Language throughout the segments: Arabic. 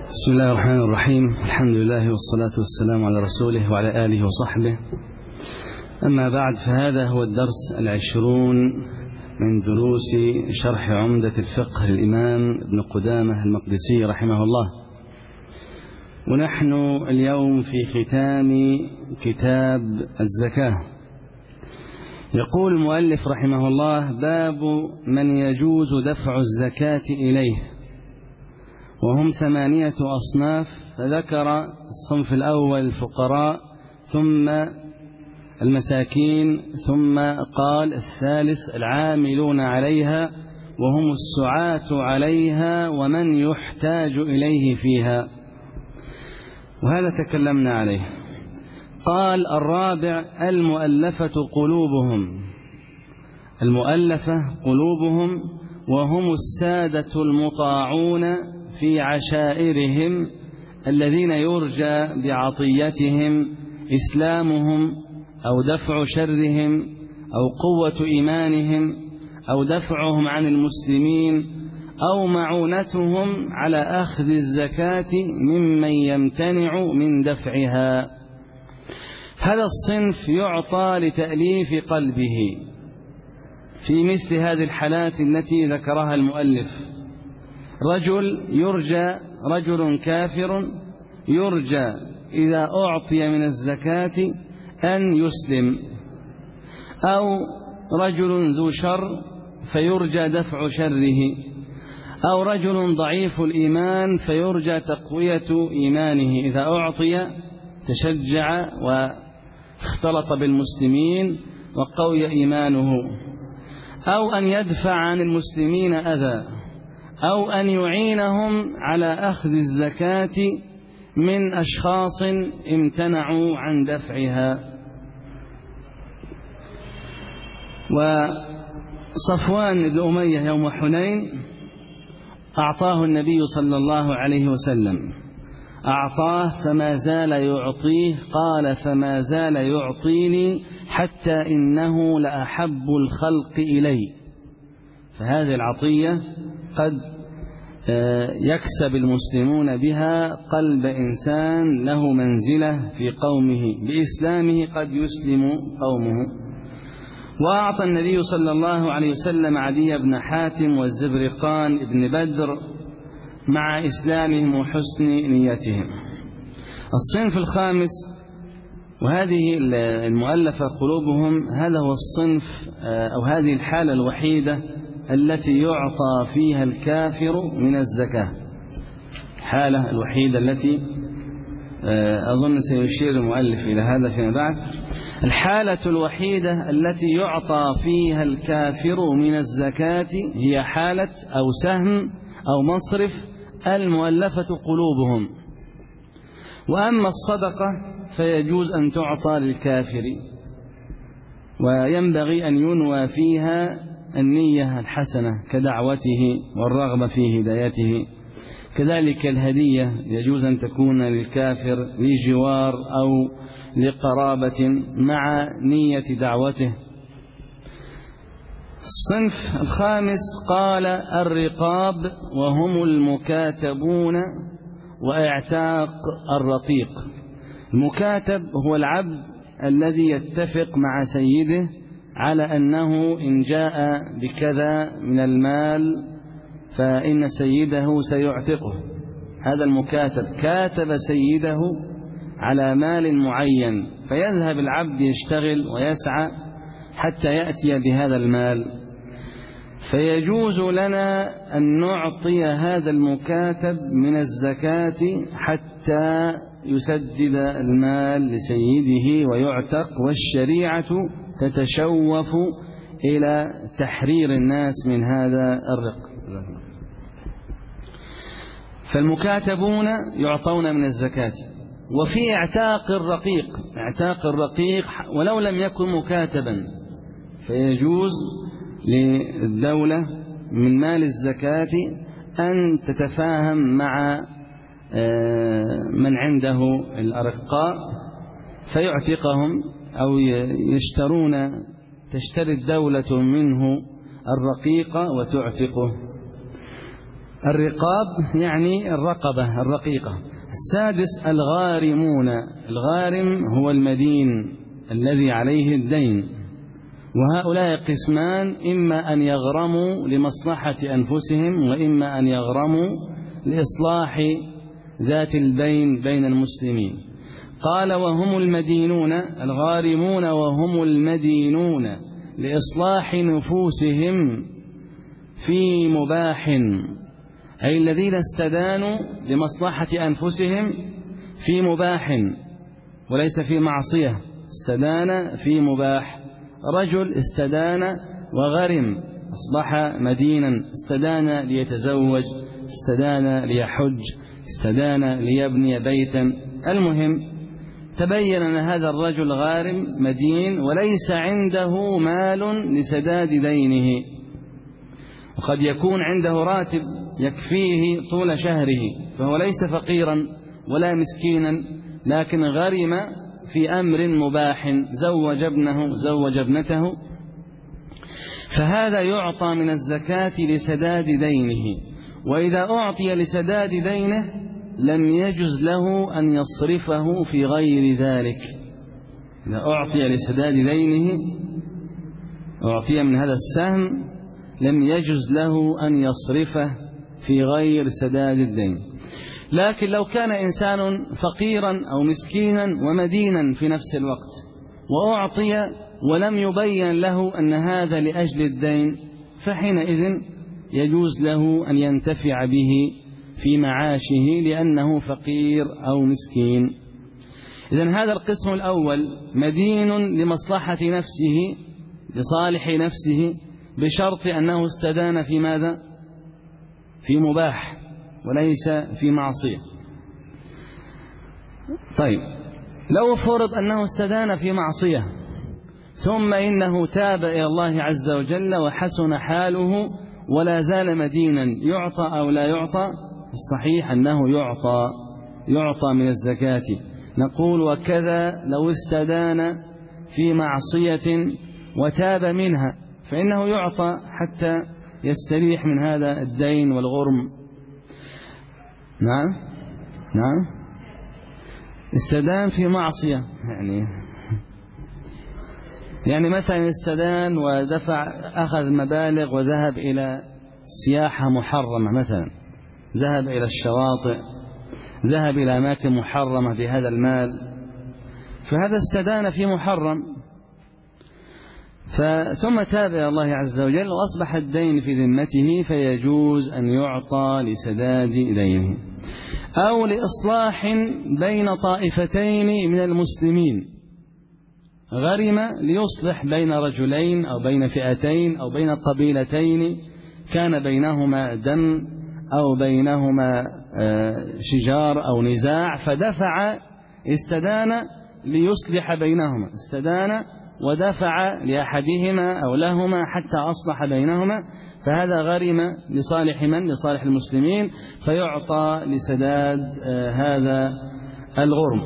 بسم الله الرحمن الرحيم. الحمد لله والصلاة والسلام على رسوله وعلى آله وصحبه. أما بعد، فهذا هو الدرس 20 من دروس شرح عمدة الفقه للإمام ابن قدامة المقدسي رحمه الله، ونحن اليوم في ختام كتاب الزكاة. يقول المؤلف رحمه الله: باب من يجوز دفع الزكاة إليه، وهم 8 أصناف، فذكر الصنف الأول الفقراء، ثم المساكين، ثم قال الثالث العاملون عليها وهم السعاة عليها ومن يحتاج إليه فيها، وهذا تكلمنا عليه. قال الرابع المؤلفة قلوبهم، المؤلفة قلوبهم وهم السادة المطاعون في عشائرهم الذين يرجى بعطيتهم إسلامهم أو دفع شرهم أو قوة إيمانهم أو دفعهم عن المسلمين أو معونتهم على أخذ الزكاة ممن يمتنع من دفعها. هذا الصنف يعطى لتأليف قلبه في مثل هذه الحالات التي ذكرها المؤلف. رجل كافر يرجى إذا أعطي من الزكاة أن يسلم، أو رجل ذو شر فيرجى دفع شره، أو رجل ضعيف الإيمان فيرجى تقوية إيمانه، إذا أعطي تشجع واختلط بالمسلمين وقوي إيمانه، أو أن يدفع عن المسلمين أذى، أو أن يعينهم على أخذ الزكاة من أشخاص امتنعوا عن دفعها. وصفوان بن أمية يوم حنين أعطاه النبي صلى الله عليه وسلم، أعطاه فما زال يعطيه، قال فما زال يعطيني حتى إنه لأحب الخلق إلي. فهذه العطية قد يكسب المسلمون بها قلب إنسان له منزلة في قومه، بإسلامه قد يسلم قومه. وأعطى النبي صلى الله عليه وسلم عدي بن حاتم والزبرقان ابن بدر مع إسلامهم وحسن نيتهم. الصنف الخامس، وهذه المؤلفة قلوبهم، هذا هو الصنف أو هذه الحالة الوحيدة التي يعطى فيها الكافر من الزكاة، الحالة الوحيدة التي أظن سيشير المؤلف إلى هذا فيما بعد. الحالة الوحيدة التي يعطى فيها الكافر من الزكاة هي حالة أو سهم أو مصرف المؤلفة قلوبهم. وأما الصدقة فيجوز أن تعطى للكافر، وينبغي أن ينوى فيها النية الحسنة كدعوته والرغبة في هدايته. كذلك الهدية يجوز أن تكون للكافر لجوار أو لقرابة مع نية دعوته. الصنف الخامس قال الرقاب وهم المكاتبون واعتاق الرقيق. المكاتب هو العبد الذي يتفق مع سيده على أنه إن جاء بكذا من المال فإن سيده سيعتقه. هذا المكاتب كاتب سيده على مال معين، فيذهب العبد يشتغل ويسعى حتى يأتي بهذا المال. فيجوز لنا أن نعطي هذا المكاتب من الزكاة حتى يسدد المال لسيده ويعتق، والشريعة تتشوف إلى تحرير الناس من هذا الرق. فالمكاتبون يعطون من الزكاة. وفي اعتاق الرقيق ولو لم يكن مكاتبا، فيجوز للدولة من مال الزكاة أن تتفاهم مع من عنده الأرقاء فيعتقهم، أو تشتري الدولة منه الرقيق وتعتقه. الرقاب يعني الرقبة الرقيقة. السادس الغارمون. الغارم هو المدين الذي عليه الدين، وهؤلاء قسمان: إما أن يغرموا لمصلحة أنفسهم، وإما أن يغرموا لإصلاح ذات البين بين المسلمين. قال: وهم المدينون، الغارمون وهم المدينون لإصلاح نفوسهم في مباح، أي الذين استدانوا لمصلحة أنفسهم في مباح وليس في معصية، استدان في مباح. رجل استدان وغرم أصبح مدينا، استدان ليتزوج، استدان ليحج، استدان ليبني بيتا. المهم تبين أن هذا الرجل غارم مدين وليس عنده مال لسداد دينه، وقد يكون عنده راتب يكفيه طول شهره، فهو ليس فقيرا ولا مسكينا، لكن غرم في أمر مباح، زوج ابنه زوج ابنته، فهذا يعطى من الزكاة لسداد دينه. وإذا أعطي لسداد دينه لم يجز له أن يصرفه في غير ذلك. إذا أعطي لسداد دينه، أعطي من هذا السهم، لم يجز له أن يصرفه في غير سداد الدين. لكن لو كان إنسان فقيرا أو مسكينا ومدينا في نفس الوقت وأعطي ولم يبين له أن هذا لأجل الدين، فحينئذ يجوز له أن ينتفع به في معاشه لأنه فقير أو مسكين. إذن هذا القسم الأول مدين لمصلحة نفسه لصالح نفسه بشرط أنه استدان في ماذا؟ في مباح وليس في معصية. طيب، لو فرض أنه استدان في معصية ثم إنه تاب إلى الله عز وجل وحسن حاله ولا زال مدينا، يعطى أو لا يعطى؟ الصحيح أنه يعطى من الزكاة. نقول: وكذا لو استدان في معصية وتاب منها فإنه يعطى حتى يستريح من هذا الدين والغرم. نعم استدان في معصية، يعني مثلا استدان ودفع، أخذ مبالغ وذهب إلى سياحة محرمة، مثلا ذهب إلى الشواطئ، ذهب إلى أماكن محرمة بهذا المال، فهذا استدان في محرم، ثم تاب إلى الله عز وجل وأصبح الدين في ذمته، فيجوز أن يعطى لسداد دينه. أو لإصلاح بين طائفتين من المسلمين، غرم ليصلح بين رجلين أو بين فئتين أو بين قبيلتين كان بينهما دم أو بينهما شجار أو نزاع، فدفع استدان ليصلح بينهما، استدان ودفع لأحدهما أو لهما حتى أصلح بينهما، فهذا غرم لصالح من؟ لصالح المسلمين، فيعطى لسداد هذا الغرم.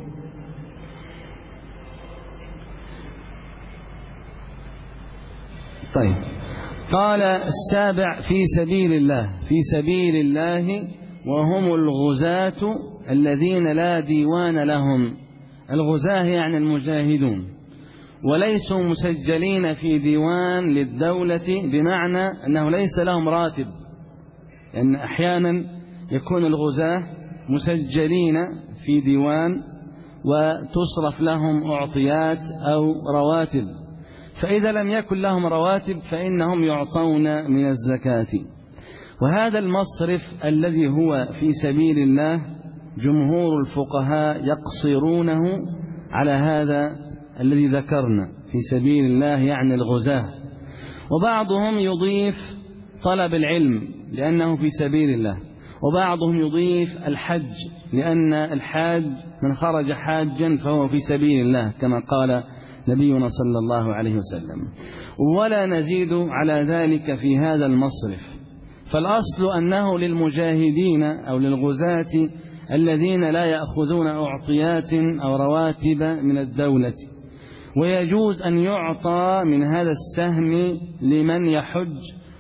طيب، قال السابع: في سبيل الله. في سبيل الله وهم الغزاة الذين لا ديوان لهم. الغزاة يعني المجاهدون، وليسوا مسجلين في ديوان للدولة، بمعنى أنه ليس لهم راتب، لأن أحيانا يكون الغزاة مسجلين في ديوان وتصرف لهم أعطيات أو رواتب، فإذا لم يكن لهم رواتب فإنهم يعطون من الزكاة. وهذا المصرف الذي هو في سبيل الله جمهور الفقهاء يقصرونه على هذا الذي ذكرنا، في سبيل الله يعني الغزاة. وبعضهم يضيف طلب العلم لأنه في سبيل الله، وبعضهم يضيف الحج، لأن الحاج من خرج حاجا فهو في سبيل الله كما قال نبينا صلى الله عليه وسلم. ولا نزيد على ذلك في هذا المصرف، فالأصل أنه للمجاهدين أو للغزاة الذين لا يأخذون أعطيات أو رواتب من الدولة، ويجوز أن يعطى من هذا السهم لمن يحج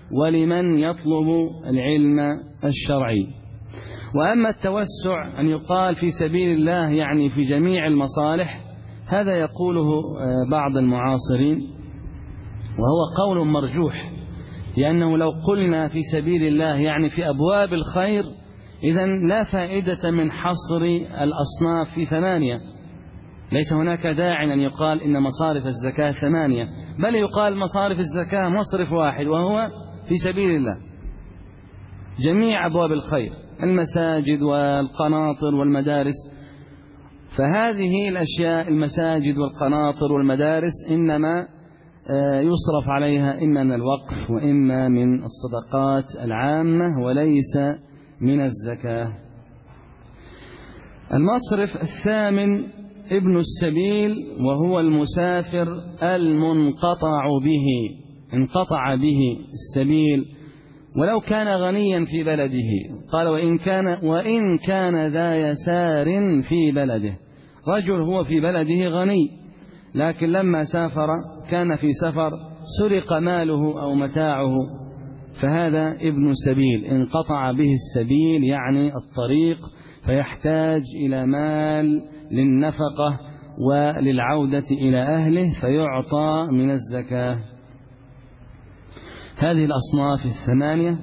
ولمن يطلب العلم الشرعي. وأما التوسع أن يقال في سبيل الله يعني في جميع المصالح، هذا يقوله بعض المعاصرين، وهو قول مرجوح، لأنه لو قلنا في سبيل الله يعني في أبواب الخير، إذن لا فائدة من حصر الأصناف في 8. ليس هناك داعي أن يقال إن مصارف الزكاة 8، بل يقال مصارف الزكاة مصرف واحد وهو في سبيل الله. جميع أبواب الخير، المساجد والقناطر والمدارس، فهذه الأشياء المساجد والقناطر والمدارس إنما يصرف عليها إما من الوقف وإما من الصدقات العامة وليس من الزكاة. المصرف الثامن ابن السبيل، وهو المسافر المنقطع به، انقطع به السبيل ولو كان غنيا في بلده. قال وإن كان ذا يسار في بلده. رجل هو في بلده غني، لكن لما سافر كان في سفر سرق ماله أو متاعه، فهذا ابن سبيل، انقطع به السبيل يعني الطريق، فيحتاج إلى مال للنفقة وللعودة إلى أهله فيعطى من الزكاة. هذه الأصناف 8.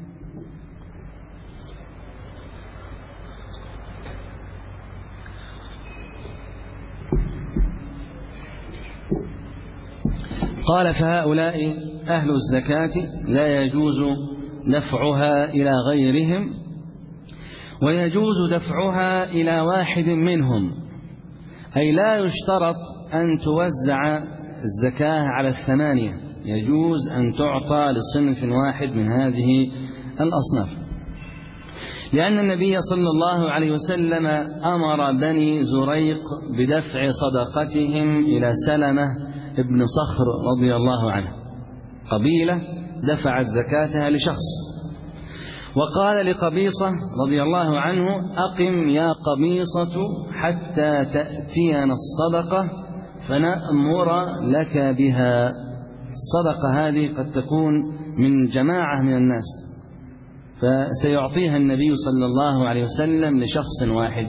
قال فهؤلاء أهل الزكاة لا يجوز دفعها إلى غيرهم، ويجوز دفعها إلى واحد منهم، أي لا يشترط أن توزع الزكاة على 8، يجوز أن تعطى لصنف واحد من هذه الأصناف، لأن النبي صلى الله عليه وسلم أمر بني زريق بدفع صدقتهم إلى سلمة ابن صخر رضي الله عنه، قبيلة دفعت زكاتها لشخص، وقال لقبيصة رضي الله عنه أقم يا قبيصة حتى تأتينا الصدقة فنأمر لك بها. الصدقة هذه قد تكون من جماعة من الناس، فسيعطيها النبي صلى الله عليه وسلم لشخص واحد.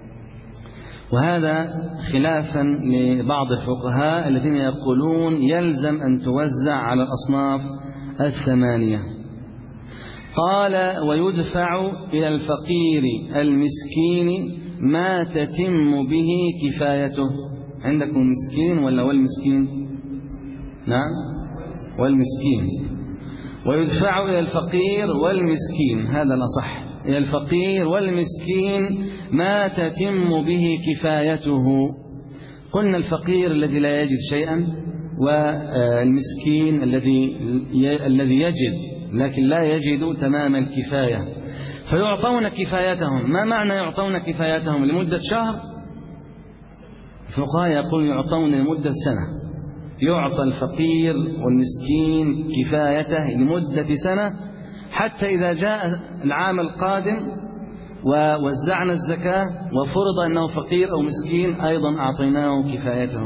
وهذا خلافا لبعض الفقهاء الذين يقولون يلزم أن توزع على الأصناف 8. قال ويدفع إلى الفقير المسكين ما تتم به كفايته. عندكم مسكين ولا والمسكين؟ نعم والمسكين. ويدفع إلى الفقير والمسكين، هذا الأصح، إلى الفقير والمسكين ما تتم به كفايته. قلنا الفقير الذي لا يجد شيئا، والمسكين الذي يجد لكن لا يجد تمام الكفاية، فيعطون كفايتهم. ما معنى يعطون كفايتهم؟ لمدة شهر؟ الفقهاء يقول يعطون لمدة سنة، يعطى الفقير والمسكين كفايته لمدة سنة، حتى إذا جاء العام القادم ووزعنا الزكاة وفرض أنه فقير أو مسكين أيضا أعطيناه كفايته.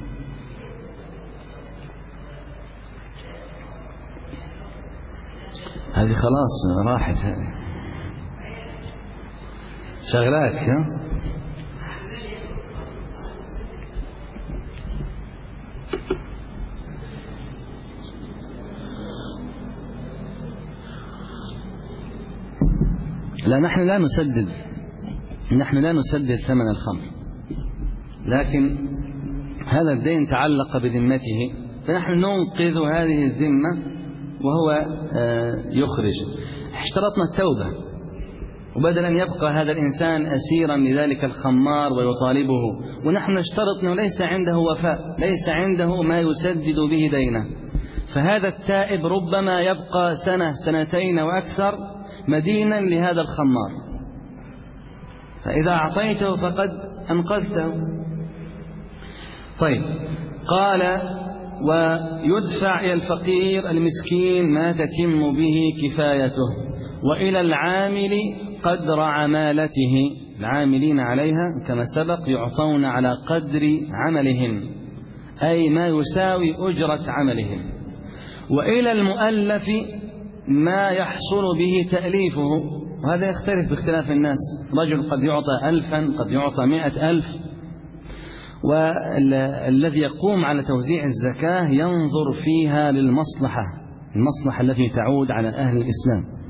هذه خلاص راحت، هذه شغلات. لا، نحن لا نسدد ثمن الخمر، لكن هذا الدين تعلق بذمته، فنحن ننقذ هذه الذمة وهو يخرج. اشترطنا التوبة، وبدل أن يبقى هذا الإنسان أسيرا لذلك الخمار ويطالبه، ونحن نشترط أنه ليس عنده وفاء، ليس عنده ما يسدد به دينه، فهذا التائب ربما يبقى سنة سنتين وأكثر مدينا لهذا الخمار، فإذا أعطيته فقد أنقذته. طيب، قال ويدفع إلى الفقير المسكين ما تتم به كفايته، وإلى العامل قدر عمالته، العاملين عليها كما سبق يعطون على قدر عملهم، أي ما يساوي أجرة عملهم، وإلى المؤلف ما يحصل به تأليفه، وهذا يختلف باختلاف الناس، رجل قد يعطى 1000 قد يعطى 100,000. والذي يقوم على توزيع الزكاة ينظر فيها للمصلحة، المصلحة التي تعود على أهل الإسلام.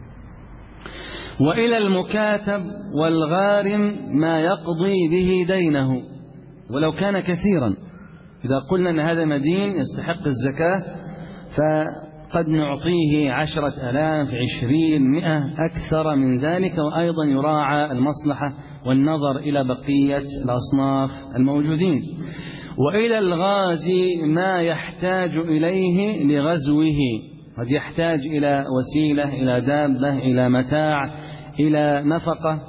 وإلى المكاتب والغارم ما يقضي به دينه ولو كان كثيرا. إذا قلنا أن هذا مدين يستحق الزكاة فقد نعطيه 10,000 20 100 أكثر من ذلك، وأيضا يراعى المصلحة والنظر إلى بقية الأصناف الموجودين. وإلى الغازي ما يحتاج إليه لغزوه، قد يحتاج إلى وسيلة، إلى دابة، إلى متاع، إلى نفقة.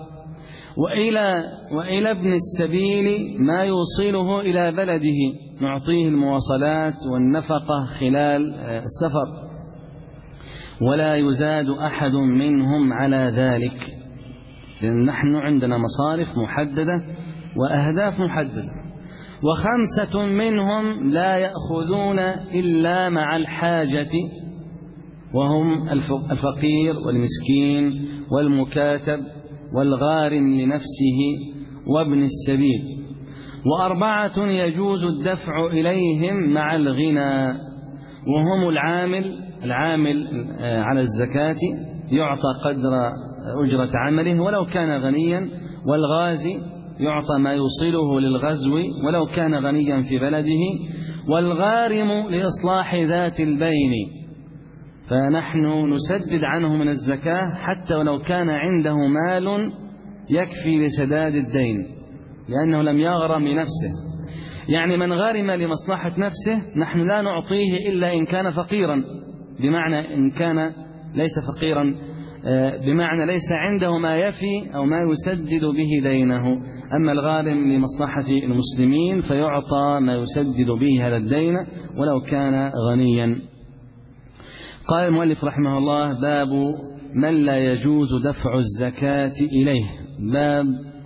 وإلى ابن السبيل ما يوصله إلى بلده، نعطيه المواصلات والنفقة خلال السفر، ولا يزاد أحد منهم على ذلك، لأن نحن عندنا مصارف محددة وأهداف محددة. 5 منهم لا يأخذون إلا مع الحاجة، وهم الفقير والمسكين والمكاتب والغارم لنفسه وابن السبيل. 4 يجوز الدفع إليهم مع الغنى، وهم العامل على الزكاة يعطى قدر أجرة عمله ولو كان غنيا، والغازي يعطى ما يوصله للغزو ولو كان غنيا في بلده، والغارم لإصلاح ذات البين، فنحن نسدد عنه من الزكاة حتى ولو كان عنده مال يكفي لسداد الدين، لأنه لم يغرم لنفسه. يعني من غارم لمصلحة نفسه نحن لا نعطيه إلا إن كان فقيرا، بمعنى إن كان ليس فقيرا بمعنى ليس عنده ما يفي أو ما يسدد به دينه. أما الغارم لمصلحة المسلمين فيعطى ما يسدد به هذا الدين ولو كان غنيا. قال المؤلف رحمه الله: باب من لا يجوز دفع الزكاة إليه. باب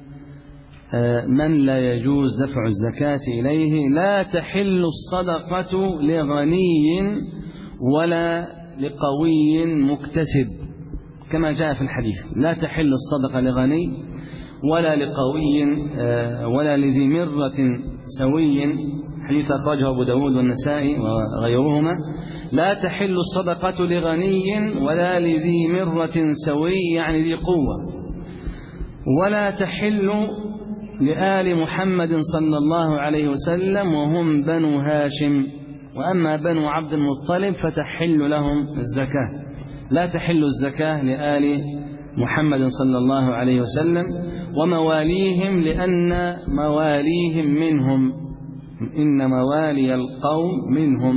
من لا يجوز دفع الزكاة إليه: لا تحل الصدقة لغني ولا لقوي مكتسب، كما جاء في الحديث: لا تحل الصدقة لغني ولا لقوي ولا لذي مرة سوي، حديث أخرجه أبو داود والنسائي وغيرهما. لا تحل الصدقة لغني ولا لذي مرة سوي، يعني ذي قوة. ولا تحل لآل محمد صلى الله عليه وسلم وهم بنو هاشم، وأما بنو عبد المطلب فتحل لهم الزكاة. لا تحل الزكاة لآل محمد صلى الله عليه وسلم ومواليهم، لأن مواليهم منهم، إن موالي القوم منهم.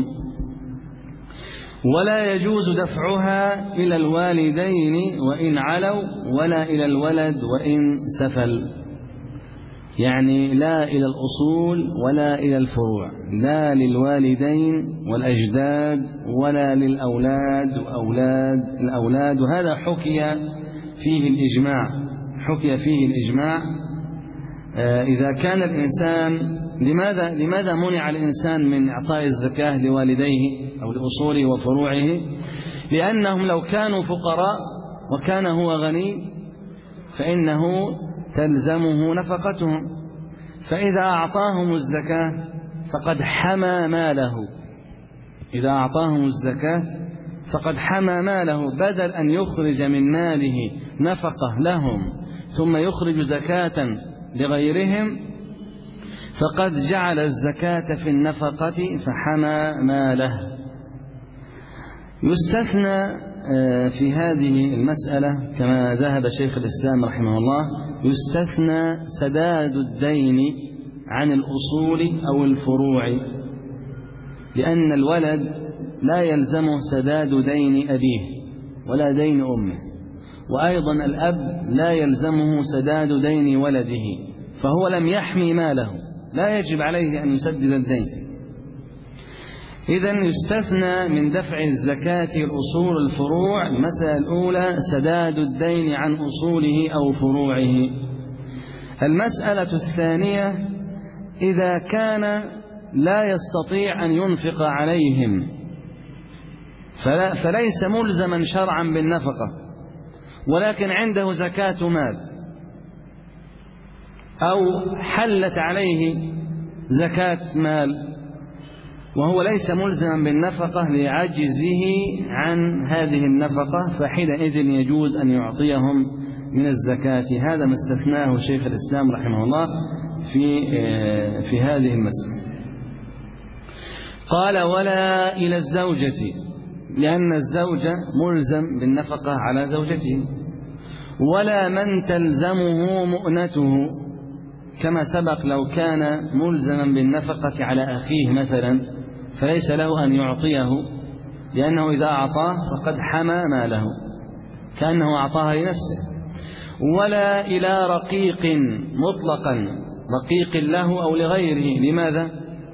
ولا يجوز دفعها إلى الوالدين وإن علوا، ولا إلى الولد وإن سفل، يعني لا إلى الأصول ولا إلى الفروع، لا للوالدين والأجداد ولا للأولاد وأولاد الأولاد. وهذا حكي فيه الإجماع. إذا كان الإنسان، لماذا منع الإنسان من إعطاء الزكاة لوالديه أو لأصوله وفروعه؟ لأنهم لو كانوا فقراء وكان هو غني فإنه تلزمه نفقتهم، فإذا أعطاهم الزكاة فقد حمى ماله. إذا أعطاهم الزكاة فقد حمى ماله، بدل أن يخرج من ماله نفقة لهم ثم يخرج زكاة لغيرهم، فقد جعل الزكاة في النفقة فحمى ماله. يستثنى في هذه المسألة كما ذهب شيخ الإسلام رحمه الله، يستثنى سداد الدين عن الأصول أو الفروع، لأن الولد لا يلزمه سداد دين أبيه ولا دين أمه، وأيضا الأب لا يلزمه سداد دين ولده، فهو لم يحمي ماله، لا يجب عليه أن يسدد الدين. إذن يستثنى من دفع الزكاة الأصول الفروع. المسألة الأولى سداد الدين عن أصوله أو فروعه. المسألة الثانية: إذا كان لا يستطيع أن ينفق عليهم فليس ملزما شرعا بالنفقة، ولكن عنده زكاة مال أو حلت عليه زكاة مال وهو ليس ملزما بالنفقة لعجزه عن هذه النفقة، فحينئذ يجوز أن يعطيهم من الزكاة. هذا ما استثناه شيخ الإسلام رحمه الله في هذه المسألة. قال: ولا إلى الزوجة، لأن الزوجة ملزم بالنفقة على زوجته، ولا من تلزمه مؤنته، كما سبق لو كان ملزما بالنفقة على أخيه مثلا فليس له أن يعطيه، لأنه إذا أعطاه فقد حمى ماله كأنه أعطاها لنفسه. ولا إلى رقيق مطلقا، رقيق له أو لغيره. لماذا؟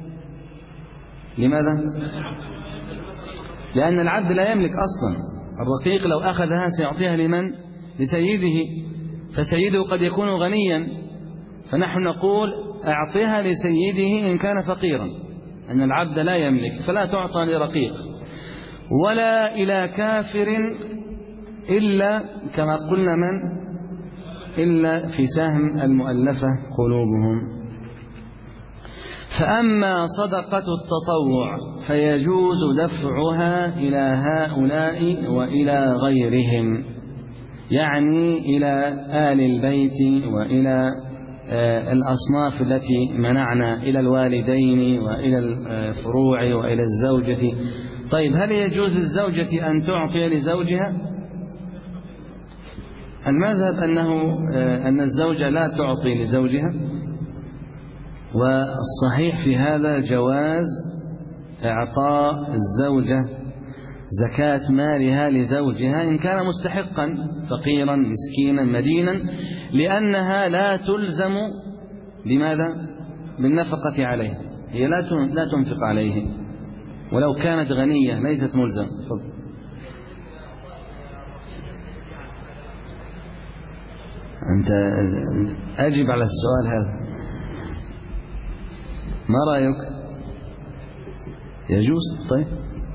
لأن العبد لا يملك أصلا. الرقيق لو أخذها سيعطيها لمن؟ لسيده، فسيده قد يكون غنيا، فنحن نقول أعطيها لسيده إن كان فقيرا، أن العبد لا يملك فلا تعطى لرقيق. ولا إلى كافر إلا كما قلنا من؟ إلا في سهم المؤلفة قلوبهم. فأما صدقة التطوع فيجوز دفعها إلى هؤلاء وإلى غيرهم، يعني إلى آل البيت وإلى الأصناف التي منعنا، إلى الوالدين وإلى الفروع وإلى الزوجة. طيب، هل يجوز للزوجة أن تعطي لزوجها؟ المذهب أن الزوجة لا تعطي لزوجها، والصحيح في هذا جواز إعطاء الزوجة زكاة مالها لزوجها إن كان مستحقا فقيرا مسكينا مدينا، لأنها لا تلزم بماذا؟ بالنفقة عليه، هي لا تنفق عليه، ولو كانت غنية ليست ملزم. أنت أجب على السؤال هذا، ما رأيك؟ يجوز؟ طيب،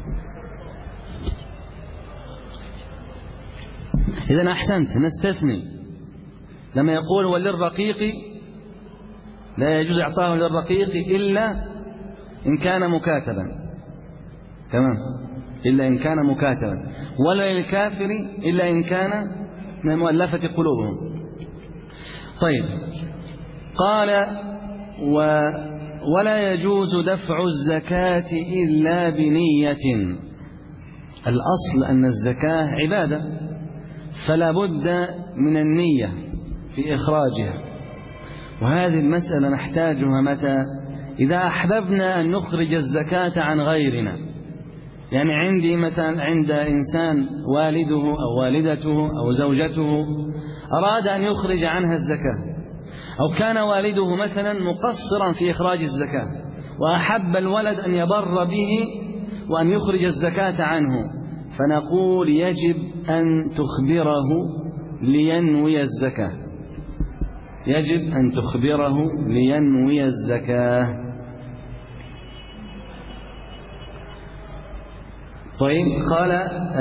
إذن أحسنت، نستثني لما يقول وللرقيق لا يجوز إعطاه للرقيق إلا إن كان مكاتبا، تمام، إلا إن كان مكاتبا، ولا للكافر إلا إن كان من مؤلفة قلوبهم. طيب، قال ولا يجوز دفع الزكاة إلا بنية. الأصل أن الزكاة عبادة، فلا بد من النية في إخراجها، وهذه المسألة نحتاجها متى؟ إذا أحببنا أن نخرج الزكاة عن غيرنا. يعني عندي مثلا عند إنسان والده أو والدته أو زوجته أراد أن يخرج عنها الزكاة، أو كان والده مثلا مقصرا في إخراج الزكاة وأحب الولد أن يبر به وأن يخرج الزكاة عنه، فنقول يجب أن تخبره لينوي الزكاة، يجب أن تخبره لينوي الزكاة. طيب، قال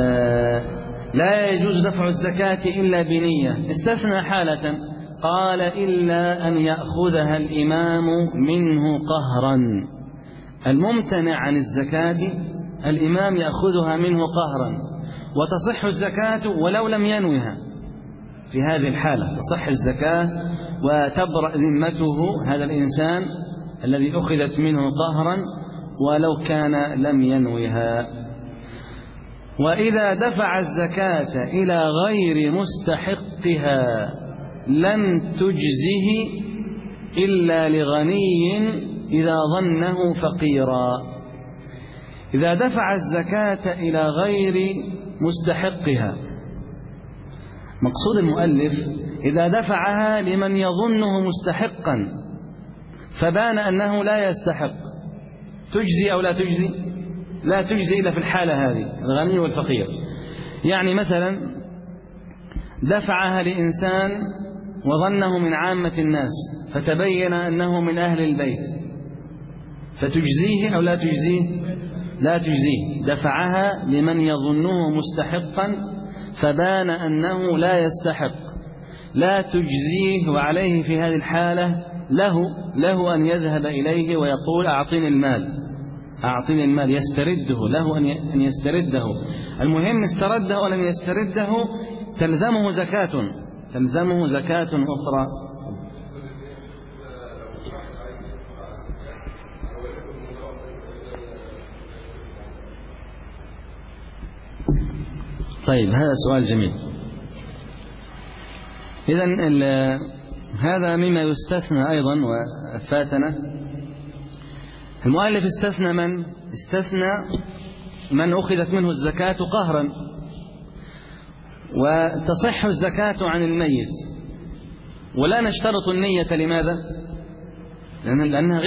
لا يجوز دفع الزكاة إلا بنية، استثنى حالة، قال إلا أن يأخذها الإمام منه قهرا. الممتنع عن الزكاة الإمام يأخذها منه قهرا، وتصح الزكاة ولو لم ينوها. في هذه الحالة تصح الزكاة وتبرأ ذمته هذا الإنسان الذي أخذت منه قهرا ولو كان لم ينوها. وإذا دفع الزكاة إلى غير مستحقها لم تجزه إلا لغني إذا ظنه فقيرا. إذا دفع الزكاة إلى غير مستحقها، مقصود المؤلف إذا دفعها لمن يظنه مستحقا فبان أنه لا يستحق، تجزي أو لا تجزي؟ لا تجزي إلا في الحالة هذه، الغني والفقير. يعني مثلا دفعها لإنسان وظنه من عامة الناس فتبين أنه من أهل البيت، فتجزيه أو لا تجزيه؟ لا تجزيه، دفعها لمن يظنه مستحقا فبان أنه لا يستحق، لا تجزيه، وعليه في هذه الحالة له أن يذهب إليه ويقول أعطني المال يسترده، له أن يسترده. المهم استرده ولم يسترده تلزمه زكاة أخرى. طيب هذا سؤال جميل. إذن هذا مما يستثنى أيضا وفاتنا. المؤلف استثنى من أخذت منه الزكاة قهرا، وتصح الزكاة عن الميت ولا نشترط النية. لماذا؟ لأنها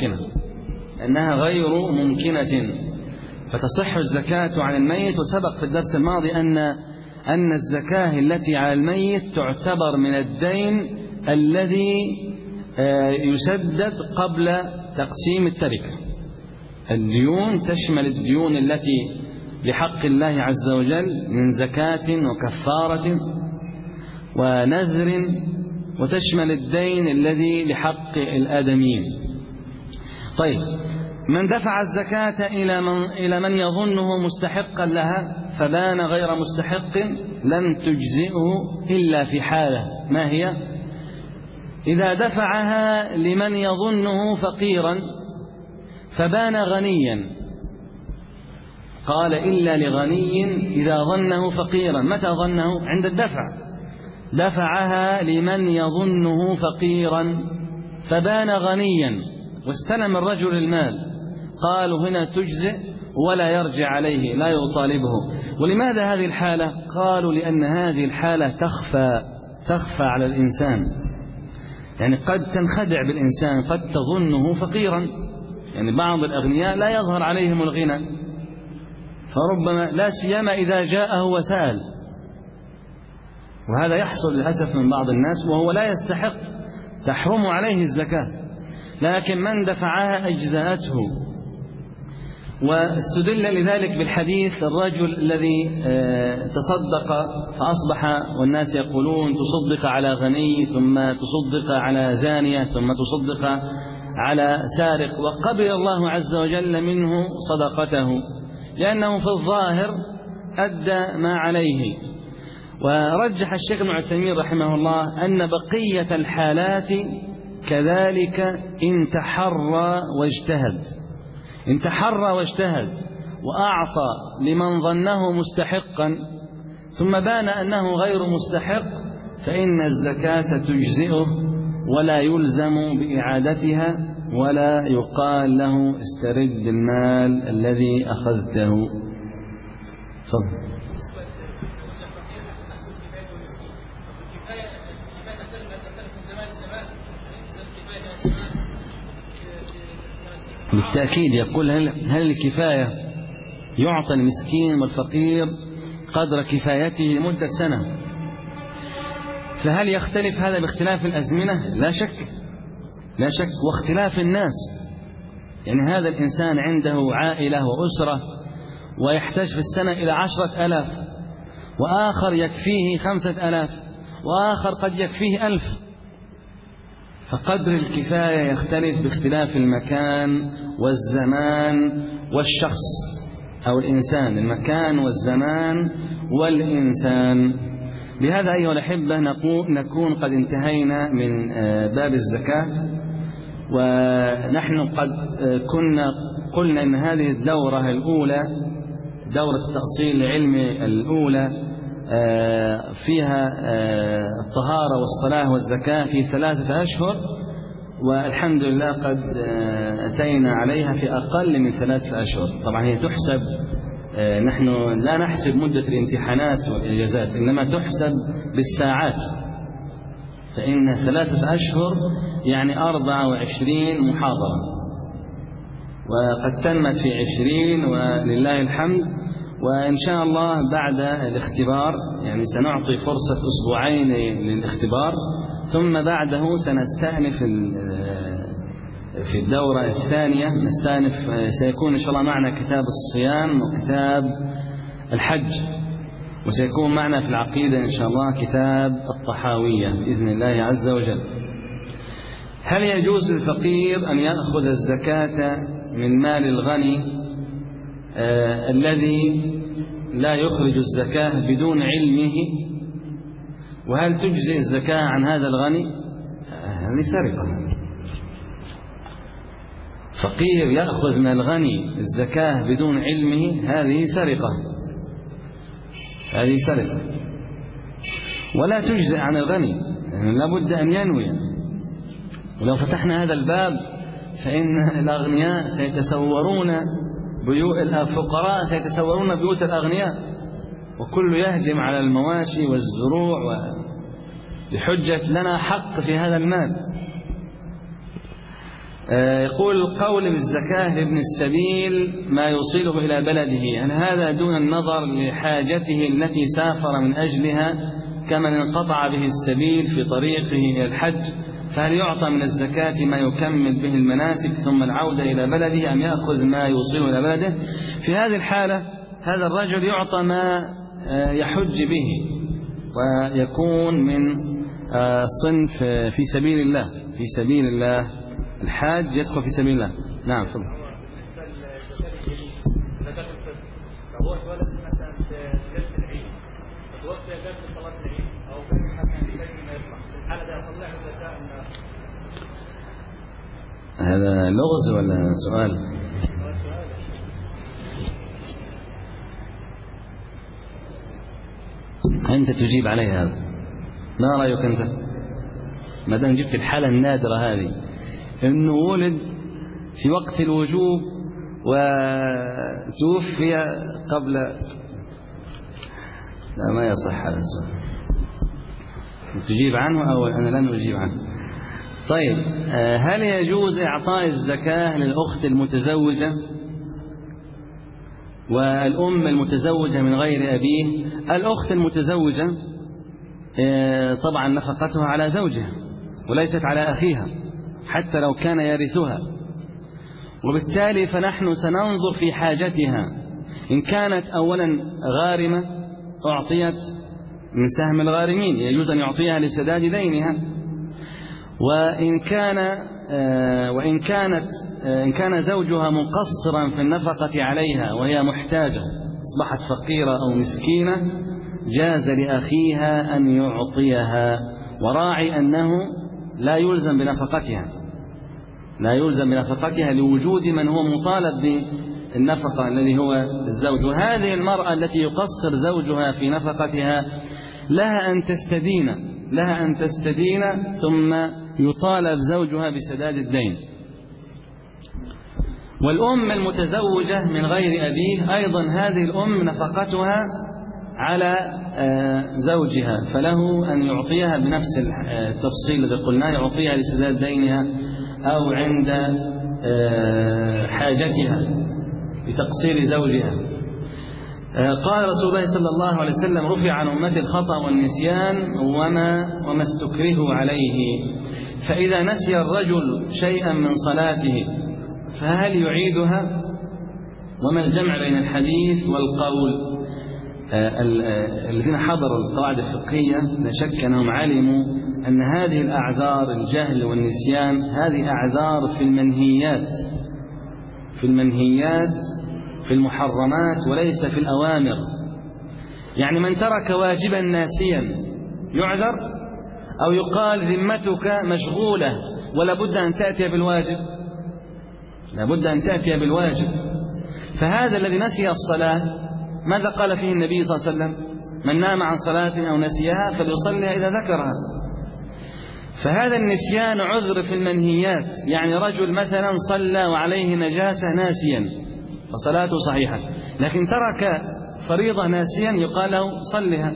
غير ممكنة، فتصح الزكاة عن الميت. وسبق في الدرس الماضي أن الزكاة التي على الميت تعتبر من الدين الذي يسدد قبل تقسيم التركة. الديون تشمل الديون التي بحق الله عز وجل من زكاة وكفارة ونذر، وتشمل الدين الذي لحق الآدميين. طيب، من دفع الزكاة إلى من يظنه مستحقا لها فبان غير مستحق لم تجزئه إلا في حالة، ما هي؟ إذا دفعها لمن يظنه فقيرا فبان غنيا. قال إلا لغني إذا ظنه فقيرا. متى ظنه؟ عند الدفع. دفعها لمن يظنه فقيرا فبان غنيا واستلم الرجل المال، قالوا هنا تجزئ ولا يرجع عليه، لا يطالبه. ولماذا هذه الحالة؟ قالوا لأن هذه الحالة تخفى على الإنسان، يعني قد تنخدع بالإنسان، قد تظنه فقيرا. يعني بعض الأغنياء لا يظهر عليهم الغنى، فربما لا سيما إذا جاءه وسأل، وهذا يحصل للأسف من بعض الناس وهو لا يستحق، تحرم عليه الزكاة، لكن من دفعها أجزأته. واستدل لذلك بالحديث الرجل الذي تصدق فأصبح والناس يقولون تصدق على غني، ثم تصدق على زانية، ثم تصدق على سارق، وقبل الله عز وجل منه صدقته لأنه في الظاهر أدى ما عليه. ورجح الشيخ ابن عثيمين رحمه الله أن بقية الحالات كذلك إن تحرى واجتهد وأعطى لمن ظنه مستحقا ثم بان أنه غير مستحق فإن الزكاة تجزئه ولا يلزم بإعادتها ولا يقال له استرد المال الذي أخذته. فضل. بالتأكيد يقول هل الكفاية يعطى المسكين والفقير قدر كفايته لمدة سنة، فهل يختلف هذا باختلاف الأزمنة؟ لا شك، واختلاف الناس. يعني هذا الإنسان عنده عائلة وأسرة ويحتاج في السنة إلى 10,000، وآخر يكفيه 5,000، وآخر قد يكفيه 1,000. فقدر الكفاية يختلف باختلاف المكان والزمان والشخص أو الإنسان، المكان والزمان والإنسان. بهذا أيها الأحبة نكون قد انتهينا من باب الزكاة. ونحن قد قلنا أن هذه الدورة الأولى، دورة التأصيل العلمي الأولى، فيها الطهارة والصلاة والزكاة في 3 أشهر، والحمد لله قد أتينا عليها في أقل من 3 أشهر. طبعا هي تحسب، نحن لا نحسب مدة الامتحانات والإجازات، إنما تحسب بالساعات، فإن 3 أشهر يعني 24 محاضرة، وقد تمت في 20 ولله الحمد. وإن شاء الله بعد الاختبار يعني سنعطي فرصة 2 أسبوعين للاختبار، ثم بعده سنستأنف في الدورة الثانية نستأنف، سيكون إن شاء الله معنا كتاب الصيام وكتاب الحج، وسيكون معنا في العقيدة إن شاء الله كتاب الطحاوية بإذن الله عز وجل. هل يجوز للفقير أن يأخذ الزكاة من مال الغني الذي لا يخرج الزكاة بدون علمه؟ وهل تجزئ الزكاة عن هذا الغني؟ هذه سرقة. فقير يأخذ من الغني الزكاة بدون علمه، هذه سرقة، هذه سرقة، ولا تجزئ عن الغني، يعني لابد أن ينوي. ولو فتحنا هذا الباب فإن الأغنياء سيتسورون الفقراء سيتسورون بيوت الأغنياء، وكل يهجم على المواشي والزروع بحجة لنا حق في هذا المال. يقول القول بالزكاة لابن السبيل ما يوصله إلى بلده، هل هذا دون النظر لحاجته التي سافر من أجلها كمن انقطع به السبيل في طريقه إلى الحج؟ فهل يعطى من الزكاة ما يكمل به المناسك ثم العودة إلى بلده، أم يأخذ ما يوصله إلى بلده؟ في هذه الحالة هذا الرجل يعطى ما يحج به ويكون من صنف في سبيل الله، في سبيل الله، الحاج يدخل في سبيل الله. نعم تفضل. فهو اتولد مثلا في ليله العيد، فتوفي قبل صلاه العيد او قبل ما يطلع، في الحاله دي اطلع له زكاه؟ هذا لغز ولا سؤال؟ أنت تجيب عليه هذا، ما رأيك أنت؟ ما دام جبت الحالة النادرة هذه إنه ولد في وقت الوجوب وتوفي قبل، لا ما يصح هذا السؤال. تجيب عنه أو أنا لن أجيب عنه؟ طيب، هل يجوز إعطاء الزكاة للأخت المتزوجة والأم المتزوجة من غير أبيه؟ الأخت المتزوجة طبعا نفقتها على زوجها وليست على أخيها حتى لو كان يرثها، وبالتالي فنحن سننظر في حاجتها. إن كانت أولا غارمة أعطيت من سهم الغارمين، يجوز أن يعطيها لسداد دينها. إن كان زوجها مقصرا في النفقة عليها وهي محتاجة أصبحت فقيرة أو مسكينة، جاز لأخيها أن يعطيها، وراعي أنه لا يلزم بنفقتها، لا يلزم بنفقتها لوجود من هو مطالب بالنفقة الذي هو الزوج. وهذه المرأة التي يقصر زوجها في نفقتها لها أن تستدين ثم يطالب زوجها بسداد الدين. والأم المتزوجة من غير أبيه أيضا هذه الأم نفقتها على زوجها، فله أن يعطيها بنفس التفصيل الذي قلنا، يعطيها لسداد دينها أو عند حاجتها بتقصير زوجها. قال رسول الله صلى الله عليه وسلم: رفع عن أمتي الخطأ والنسيان وما استكرهوا عليه، فإذا نسي الرجل شيئا من صلاته فهل يعيدها؟ وما الجمع بين الحديث والقول؟ الذين حضروا القواعد الفقهية لا شك أنهم علموا أن هذه الأعذار، الجهل والنسيان، هذه أعذار في المنهيات في المحرمات وليس في الأوامر. يعني من ترك واجبا ناسيا يعذر، أو يقال ذمتك مشغولة ولا بد أن تأتي بالواجب، لا بد أن تأتي بالواجب. فهذا الذي نسي الصلاة ماذا قال فيه النبي صلى الله عليه وسلم؟ من نام عن صلاة أو نسيها فليصليها إذا ذكرها. فهذا النسيان عذر في المنهيات. يعني رجل مثلا صلى وعليه نجاسة ناسيا وصلاته صحيحة، لكن ترك فريضة ناسيا يقال له صلها.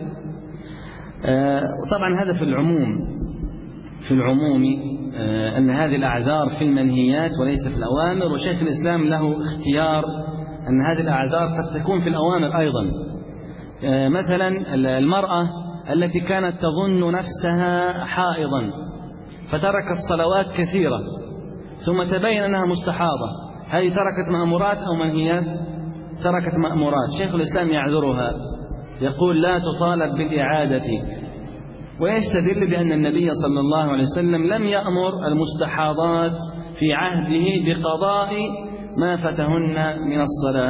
وطبعا هذا في العموم أن هذه الأعذار في المنهيات وليس في الأوامر. وشيخ الإسلام له اختيار أن هذه الأعذار قد تكون في الأوامر أيضا. مثلا المرأة التي كانت تظن نفسها حائضا فتركت صلوات كثيرة ثم تبين أنها مستحاضة، هذه تركت مأمورات أو منهيات؟ تركت مأمورات. شيخ الإسلام يعذرها، يقول لا تطالب بالإعادة، ويستدل بأن النبي صلى الله عليه وسلم لم يأمر المستحاضات في عهده بقضاء ما فتهن من الصلاة.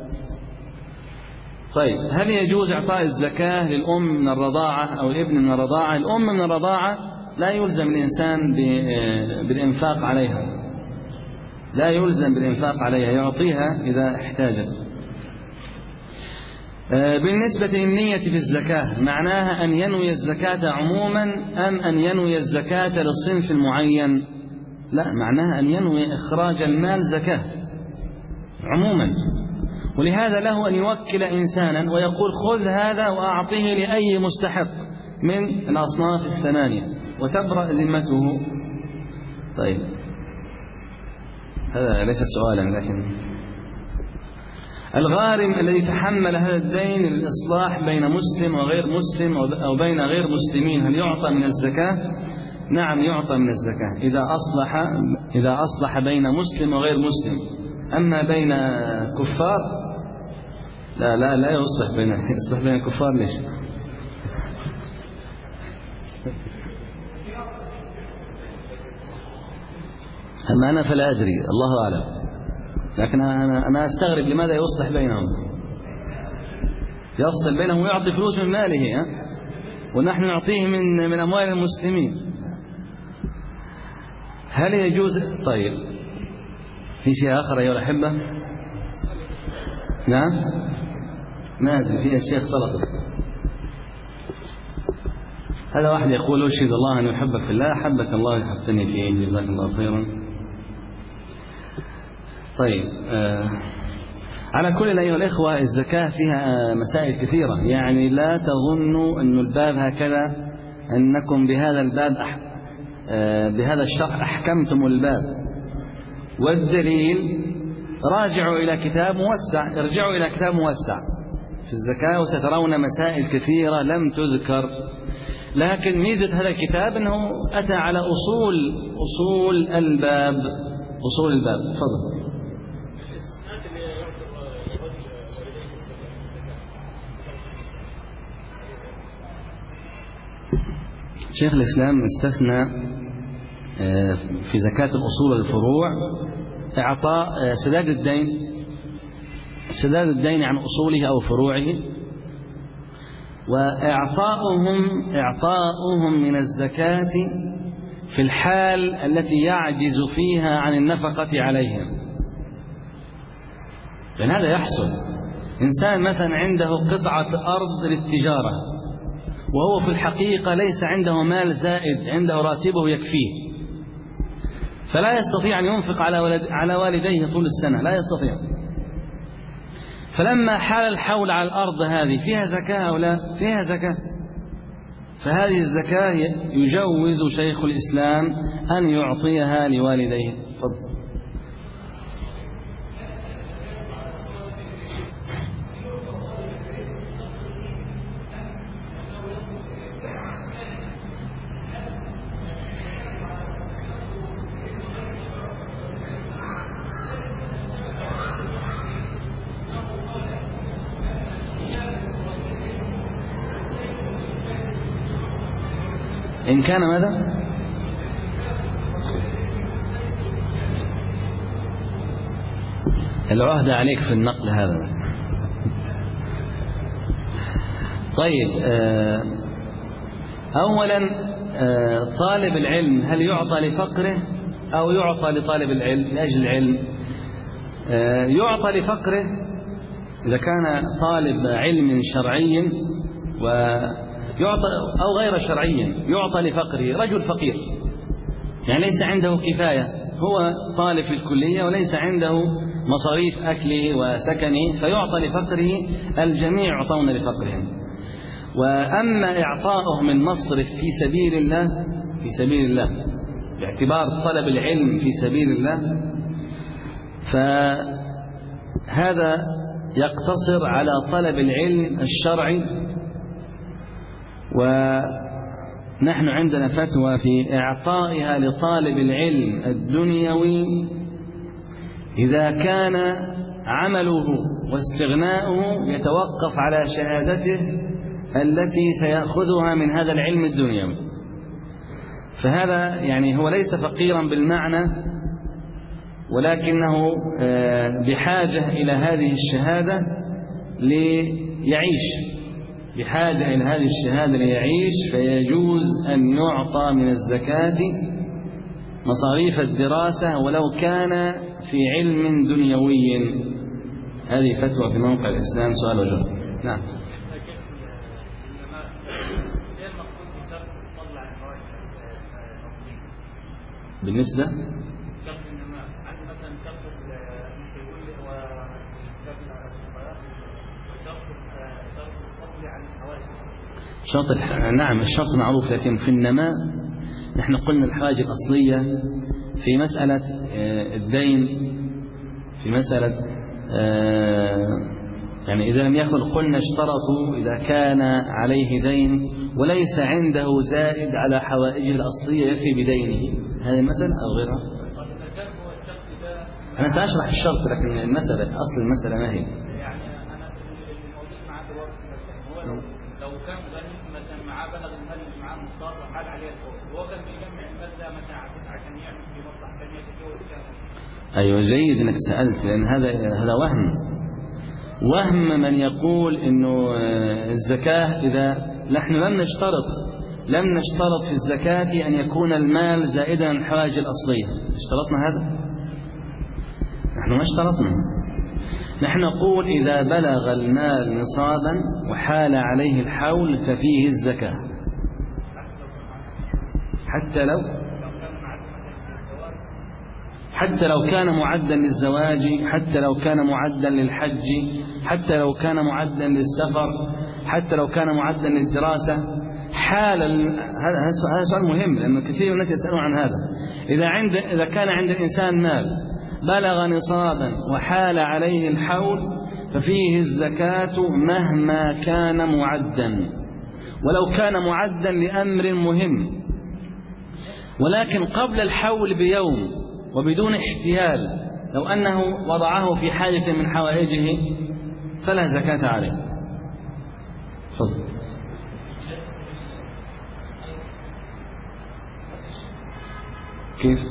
طيب، هل يجوز إعطاء الزكاة للأم من الرضاعة أو الابن من الرضاعة؟ الأم من الرضاعة لا يلزم الإنسان بالإنفاق عليها، لا يلزم بالإنفاق عليها، يعطيها إذا احتاجت. بالنسبة للنية في الزكاة، معناها أن ينوي الزكاة عموما أم أن ينوي الزكاة للصنف المعين؟ لا، معناها أن ينوي إخراج المال زكاة عموما، ولهذا له أن يوكل إنسانا ويقول خذ هذا وأعطيه لأي مستحق من الأصناف الثمانية وتبرأ ذمته. طيب، هذا ليس سؤالا، لكن الغارم الذي تحمل هذا الدين للإصلاح بين مسلم وغير مسلم أو بين غير مسلمين، هل يعطى من الزكاة؟ نعم، يعطى من الزكاة إذا أصلح بين مسلم وغير مسلم. أما بين كفار لا يصلح بين الكفار. ليش؟ أما أنا فلا أدري، الله أعلم، لكن أنا أستغرب لماذا يصلح بينهم، يفصل بينهم ويعطي فلوس من ماله، ونحن نعطيه من أموال المسلمين. هل يجوز؟ طيب، في شيء آخر أيها الأحبة؟ نعم، ما أدري، في أشياء اختلطت. هذا واحد يقول أشهد الله أن يحبك في الله، أحبك الله يحبني فيه، جزاك الله خيرا. طيب، على كل أيها الإخوة، الزكاة فيها مسائل كثيرة، يعني لا تظنوا أن الباب هكذا أنكم بهذا الباب بهذا الشرح أحكمتم الباب. والدليل راجعوا إلى كتاب موسع، ارجعوا إلى كتاب موسع في الزكاة وسترون مسائل كثيرة لم تذكر. لكن ميزة هذا الكتاب أنه أتى على أصول الباب. تفضل. شيخ الإسلام استثنى في زكاة الأصول والفروع إعطاء سداد الدين عن أصوله أو فروعه، وإعطاؤهم من الزكاة في الحال التي يعجز فيها عن النفقة عليهم. لأن هذا يحصل، إنسان مثلا عنده قطعة أرض للتجارة وهو في الحقيقة ليس عنده مال زائد، عنده راتبه يكفيه، فلا يستطيع أن ينفق على والديه طول السنة، لا يستطيع. فلما حال الحول على الأرض هذه فيها زكاة أو لا؟ فيها زكاة. فهذه الزكاة يجوز شيخ الإسلام أن يعطيها لوالديه. فضل. إن كان ماذا؟ العهد عليك في النقل هذا. طيب، أولا طالب العلم هل يعطى لفقره أو يعطى لطالب العلم لأجل العلم؟ يعطى لفقره إذا كان طالب علم شرعي، ويعطى أو غير شرعي يعطى لفقره. رجل فقير يعني ليس عنده كفاية، هو طالب في الكلية وليس عنده مصاريف أكله وسكنه، فيعطى لفقره. الجميع يعطون لفقرهم. وأما إعطاؤهم المصرف في سبيل الله باعتبار طلب العلم في سبيل الله، فهذا يقتصر على طلب العلم الشرعي. نحن عندنا فتوى في إعطائها لطالب العلم الدنيوي إذا كان عمله واستغناؤه يتوقف على شهادته التي سيأخذها من هذا العلم الدنيوي. فهذا يعني هو ليس فقيرا بالمعنى، ولكنه بحاجة إلى هذه الشهادة ليعيش، بحاجة إلى هذه الشهادة ليعيش، فيجوز أن يعطى من الزكاة مصاريف الدراسة ولو كان في علم دنيوي. هذه فتوى في موقع الإسلام. سؤال وجواب. نعم. بالنسبة نعم الشرط معروف، لكن في النماء نحن قلنا الحوائج الأصلية في مسألة الدين، في مسألة يعني إذا لم يكن قلنا اشترطوا إذا كان عليه دين وليس عنده زائد على حوائجه الأصلية يفي بدينه، هذه المسألة أو غيرها. أنا سأشرح الشرط، لكن المسألة أصل المسألة ما هي؟ يعني أنا الموجود معاه دلوقتي لو كان غني مثلا معاه بلغ المال اللي معاه مصدر وحال عليه الفوز، وهو كان بيجمع المال ده مثلا عشان يعمل في مصلحة ثانية تتجوز. أيوة جيد إنك سألت، لأن هذا وهم من يقول إنه الزكاة إذا نحن لم نشترط في الزكاة أن يكون المال زائدا عن الحوائج الأصلية. اشترطنا هذا؟ نحن ما اشترطنا. نحن نقول إذا بلغ المال نصابا وحال عليه الحول ففيه الزكاة، حتى لو كان معدا للزواج، حتى لو كان معدا للحج، حتى لو كان معدا للسفر، حتى لو كان معدا للدراسة. هذا سؤال مهم، لأن كثير من الناس يسألون عن هذا. إذا كان عند الإنسان مال بلغ نصابا وحال عليه الحول ففيه الزكاة مهما كان معدا، ولو كان معدا لأمر مهم، ولكن قبل الحول بيوم وبدون احتيال، لو أنه وضعه في حاجة من حوائجه فلا زكاة عليه. فضل. كيف؟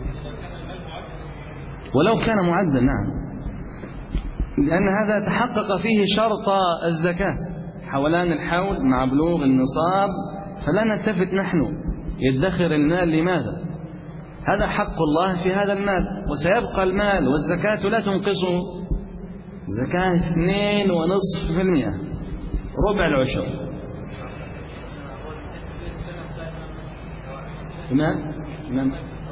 ولو كان معدا، نعم، لأن هذا تحقق فيه شرط الزكاة، حولان الحول مع بلوغ النصاب، فلا نلتفت نحن يدخر المال لماذا؟ هذا حق الله في هذا المال، وسيبقى المال، والزكاة لا تنقصه. الزكاة 2.5%، ربع العشر. نعم.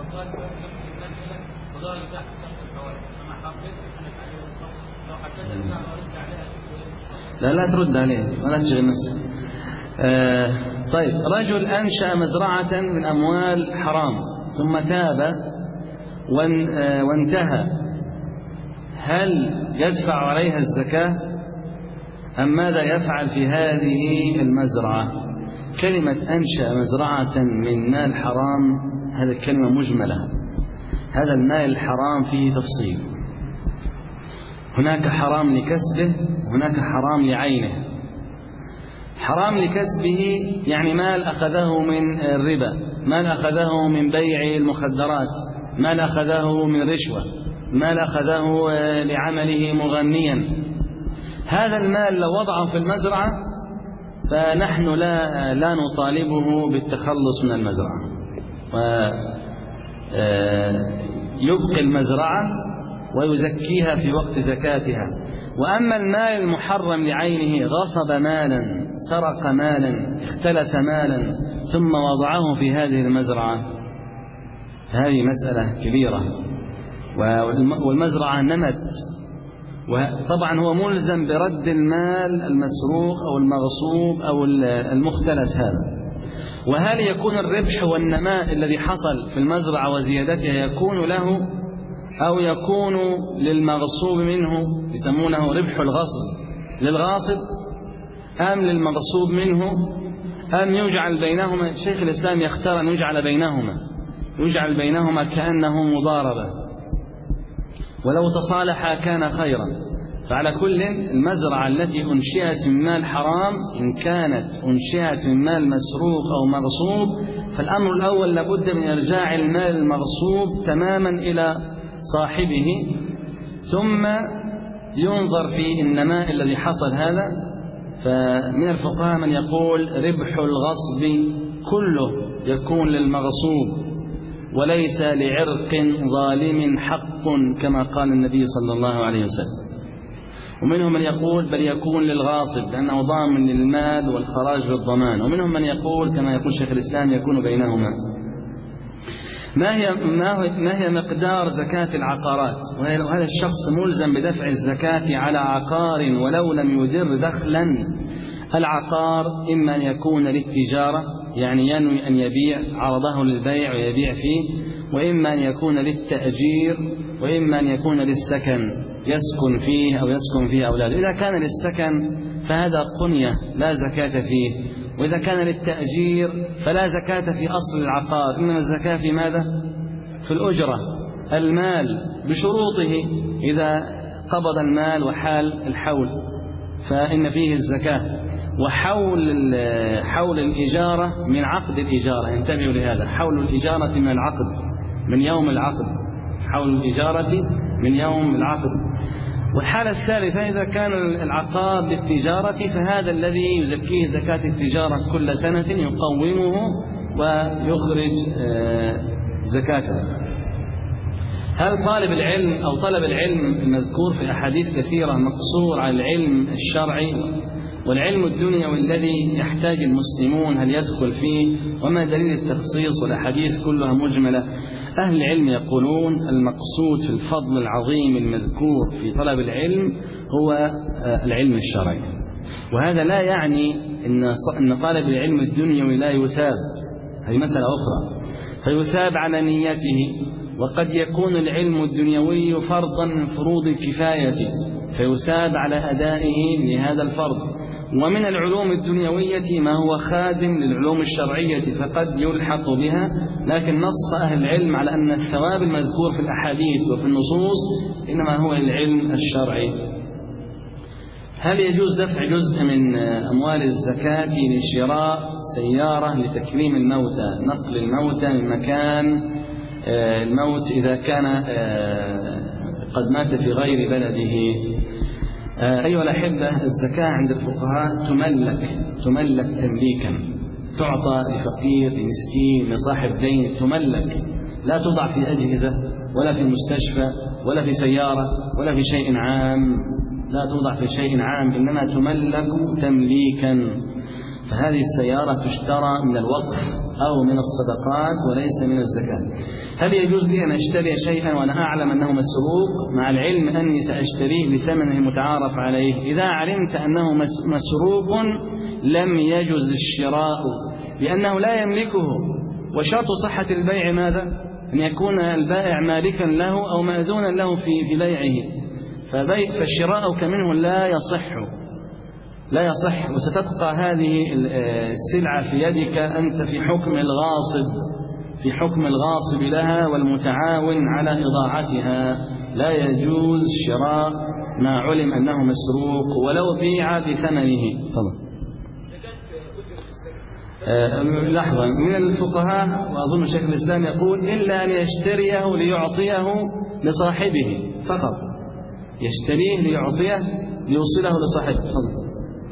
لا ترد عليه ولا تشغل نفسك. طيب، رجل أنشأ مزرعة من أموال حرام ثم تاب وانتهى، هل يدفع عليها الزكاة أم ماذا يفعل في هذه المزرعة؟ كلمة أنشأ مزرعة من مال حرام هذه الكلمة مجملة. هذا المال الحرام فيه تفصيل، هناك حرام لكسبه وهناك حرام لعينه. حرام لكسبه يعني مال أخذه من الربا، مال أخذه من بيع المخدرات، مال أخذه من رشوة، مال أخذه لعمله مغنيا. هذا المال لو وضعه في المزرعة فنحن لا نطالبه بالتخلص من المزرعة، ويبقي المزرعة ويزكيها في وقت زكاتها. وأما المال المحرم لعينه، غصب مالا، سرق مالا، اختلس مالا ثم وضعه في هذه المزرعة، هذه مسألة كبيرة، والمزرعة نمت، وطبعا هو ملزم برد المال المسروق أو المغصوب أو المختلس هذا. وهل يكون الربح والنماء الذي حصل في المزرعة وزيادتها يكون له أو يكون للمغصوب منه؟ يسمونه ربح الغصب للغاصب، أم للمغصوب منه، أم يجعل بينهما. شيخ الإسلام يختار أن يجعل بينهما كأنه مضاربة، ولو تصالحا كان خيرا. فعلى كل المزرعة التي أنشئت من مال حرام إن كانت أنشئت من مال مسروق أو مغصوب، فالأمر الأول لابد من إرجاع المال المغصوب تماما إلى صاحبه، ثم ينظر في النماء الذي حصل هذا. فمن الفقهاء من يقول ربح الغصب كله يكون للمغصوب وليس لعرق ظالم حق كما قال النبي صلى الله عليه وسلم. ومنهم من يقول بل يكون للغاصب لأنه ضامن للمال والخراج بالضمان. ومنهم من يقول كما يقول شيخ الإسلام يكون بينهما. ما هي مقدار زكاة العقارات؟ وهذا الشخص ملزم بدفع الزكاة على عقار ولو لم يدر دخلا. العقار إما أن يكون للتجارة يعني ينوي أن يبيع عرضه للبيع ويبيع فيه، وإما أن يكون للتأجير، وإما أن يكون للسكن يسكن فيه أو يسكن فيه أولاده. إذا كان للسكن فهذا قنية لا زكاة فيه، وإذا كان للتأجير فلا زكاة في أصل العقار، إنما الزكاة في ماذا؟ في الأجرة. المال بشروطه، إذا قبض المال وحال الحول فإن فيه الزكاة. وحول الإجارة من عقد الإجارة، انتبهوا لهذا، حول الإجارة من العقد من يوم العقد، حول الإجارة من يوم العقد. والحالة الثالثة إذا كان العقار للتجارة فهذا الذي يزكيه زكاة التجارة كل سنة يقومه ويخرج زكاته. هل طالب العلم أو طلب العلم المذكور في أحاديث كثيرة مقصور على العلم الشرعي والعلم الدنيوي الذي يحتاج المسلمون هل يدخل فيه؟ وما دليل التخصيص؟ والأحاديث كلها مجملة. أهل العلم يقولون المقصود في الفضل العظيم المذكور في طلب العلم هو العلم الشرعي، وهذا لا يعني أن طالب العلم الدنيوي لا يثاب، هذه مسألة أخرى، فيثاب على نيته. وقد يكون العلم الدنيوي فرضا من فروض الكفاية فيثاب على أدائه لهذا الفرض. ومن العلوم الدنيوية ما هو خادم للعلوم الشرعية فقد يلحق بها، لكن نص أهل العلم على أن الثواب المذكور في الأحاديث وفي النصوص إنما هو العلم الشرعي. هل يجوز دفع جزء من أموال الزكاة لشراء سيارة لتكريم الموتى، نقل الموتى من مكان الموت إذا كان قد مات في غير بلده؟ أيها الأحبة، الزكاة عند الفقهاء تملك تمليكا، تعطى لفقير لمسكين لصاحب دين، تملك، لا توضع في أجهزة ولا في مستشفى ولا في سيارة ولا في شيء عام، لا توضع في شيء عام، إنما تملك تمليكا. فهذه السيارة تشترى من الوقف أو من الصدقات وليس من الزكاة. هل يجوز لي أن أشتري شيئا وأنا أعلم أنه مسروق مع العلم أني سأشتريه بثمنه المتعارف عليه؟ إذا علمت أنه مسروق لم يجوز الشراء لأنه لا يملكه، وشرط صحة البيع ماذا؟ أن يكون البائع مالكا له أو مأذونا له في بيعه، فشراءك منه لا يصح، وستبقى هذه السلعة في يدك أنت في حكم الغاصب لها والمتعاون على إضاعتها. لا يجوز شراء ما علم أنه مسروق ولو بيع بثمنه. لحظة، من الفقهاء وأظن شيخ الإسلام يقول إلا أن يشتريه ليعطيه لصاحبه فقط، يشتريه ليعطيه ليوصله لصاحبه.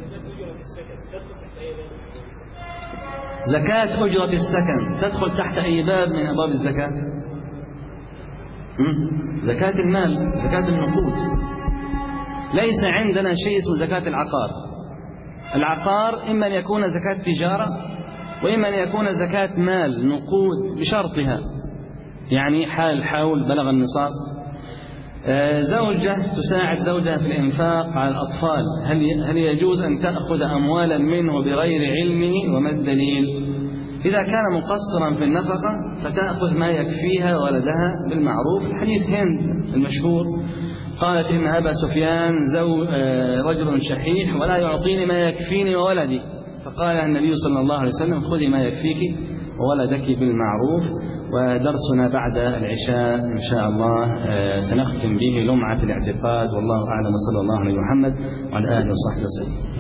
زكاة أجرة السكن تدخل تحت أي باب من أبواب الزكاة؟ زكاة المال، زكاة النقود. ليس عندنا شيء اسمه زكاة العقار. العقار إما أن يكون زكاة تجارة وإما أن يكون زكاة مال نقود بشرطها، يعني حال الحول بلغ النصاب. زوجة تساعد زوجها في الإنفاق على الأطفال، هل يجوز أن تأخذ أموالا منه بغير علمه؟ وما الدليل؟ إذا كان مقصرا في النفقة فتأخذ ما يكفيها ولدها بالمعروف. الحديث هند المشهور قالت إن أبا سفيان رجل شحيح ولا يعطيني ما يكفيني وولدي، فقال النبي صلى الله عليه وسلم خذي ما يكفيك وولدك بالمعروف. ودرسنا بعد العشاء إن شاء الله سنختم به لمعة الاعتقاد، والله أعلم، وصلى الله على محمد وعلى آله وصحبه وسلم.